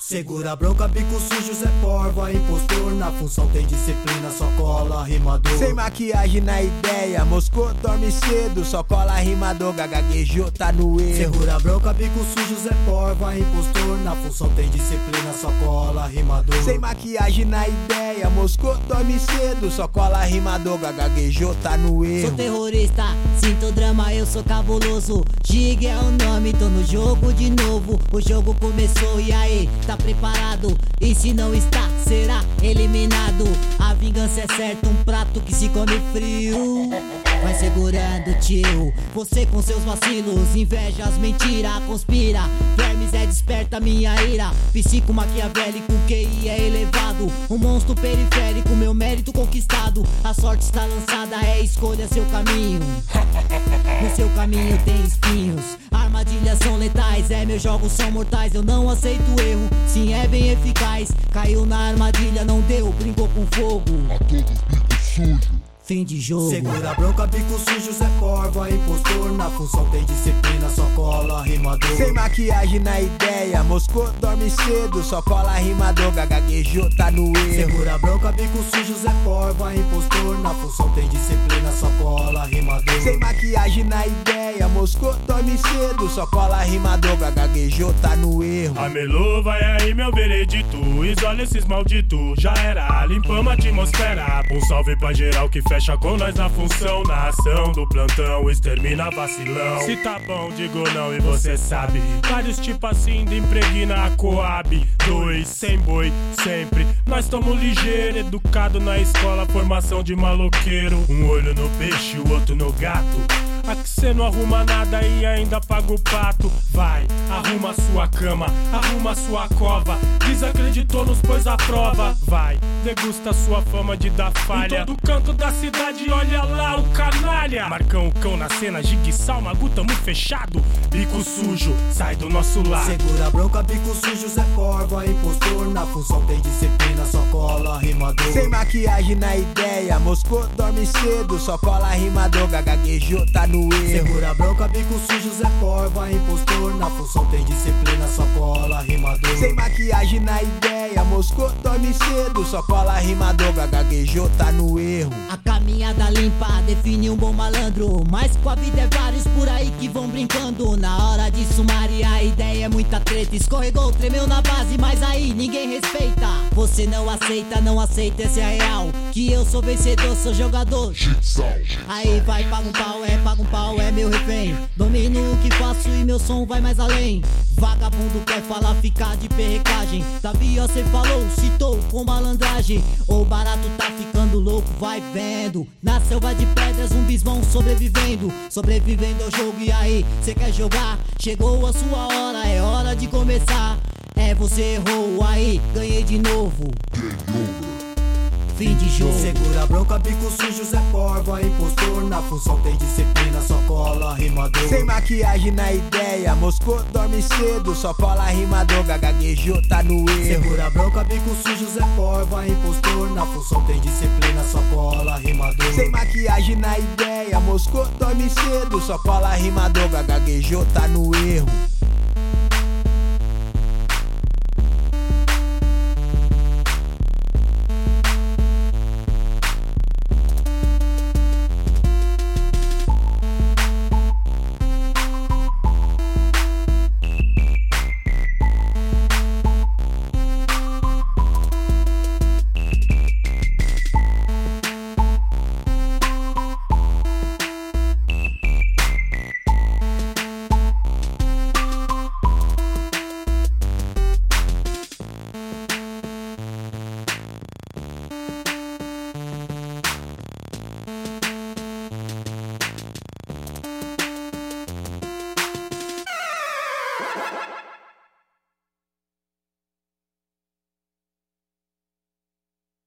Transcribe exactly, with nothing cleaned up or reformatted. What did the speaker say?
Segura a bronca, bico sujo, Zé Porva, impostor. Na função tem disciplina, só cola rimador. Sem maquiagem na ideia, moscou, dorme cedo, só cola rimador, gagaguejou, tá no erro. Segura a bronca, bico sujo, Zé Porva, impostor. Na função tem disciplina, só cola rimador. Sem maquiagem na ideia, moscou, dorme cedo, só cola rimador, gagaguejou, tá no erro. Sou terrorista, sinto drama, eu sou cabuloso. Gig é o nome, tô no jogo de novo. O jogo começou e aí, tá preparado? E se não está, será eliminado. A vingança é certa, um prato que se come frio. Vai segurando, tio, você com seus vacilos, invejas, mentira, conspira. Vermes é desperta minha ira, psico maquiavélico, Q I é elevado. Um monstro periférico, meu mérito conquistado. A sorte está lançada, é escolha seu caminho. No seu caminho tem espinhos, armadilhas são letais. É, meus jogos são mortais, eu não aceito erro. Sim, é bem eficaz, caiu na armadilha, não deu, brincou com fogo. A todos bico sujo. Fim de jogo. Segura a bronca, bico sujo, Zé Porva, impostor. Na função tem disciplina, só cola rimador. Sem maquiagem na ideia, moscou, dorme cedo, só cola rimador, gagaguejou, tá no erro. Segura a bronca, bico sujo, Zé Porva, impostor. Na função tem disciplina, só cola rimador. Sem maquiagem na ideia, moscou, dorme cedo, só cola rimador, gagaguejou, tá no erro. Amelô, vai aí meu veredito, isola esses malditos, já era, limpamos a atmosfera. Um salve pra geral que fecha com nós na função, na ação do plantão, extermina vacilão. Se tá bom, digo não e você sabe. Vários tipos assim de impregna a Coab. Dois, sem boi, sempre. Nós tamo ligeiro, educado na escola, formação de maloqueiro. Um olho no peixe, o outro no gato. Aqui cê não arruma nada e ainda paga o pato. Vai, arruma sua cama, arruma sua cova. Desacreditou, nos pôs à prova. Vai, degusta sua fama de dar falha. Em todo canto da cidade, olha lá o canalha. Marcão, o cão na cena, Giguiçal, Magu, tamo fechado. Bico sujo, sai do nosso lado. Segura a bronca, bico sujo, Zé Porva, impostor. Na função tem disciplina, só cola rimador. Sem maquiagem na ideia, moscou, dorme cedo, só cola rimador, gagaguejou, tá no erro. Segura a bronca, bico sujo, Zé Porva, impostor. Na função tem disciplina, só cola rimador. Sem maquiagem na ideia, moscou, dorme cedo, só cola rimador, gagaguejou, tá no erro. A caminhada limpa define um bom malandro, mas com a vida é vários por aí que vão brincando. Na hora de sumariar a ideia é muita treta. Escorregou, tremeu na base, mas aí ninguém respeita. Você não aceita, não aceita, esse é real. Que eu sou vencedor, sou jogador. Aí vai, paga um pau, é, paga um pau, é meu refém. Domino o que faço e meu som vai mais além. Vagabundo quer falar, ficar de perrecagem. Davi, ó, cê falou, citou com malandragem. O barato tá ficando louco, vai vendo. Na selva de pedras, zumbis vão sobrevivendo. Sobrevivendo ao jogo, e aí, cê quer jogar? Chegou a sua hora, é hora de começar. É, você errou, aí, ganhei de novo. Fim de jogo. Segura a bronca, bico sujo, Zé Porva, impostor. Na função tem disciplina, só cola rimador. Sem maquiagem na ideia, moscou, dorme cedo, só cola rimador, gagaguejou, tá no erro. Segura a bronca, bico sujo, Zé Porva, impostor. Na função tem disciplina, só cola rimador. Sem maquiagem na ideia, moscou, dorme cedo, só cola rimador, gagaguejou, tá no erro.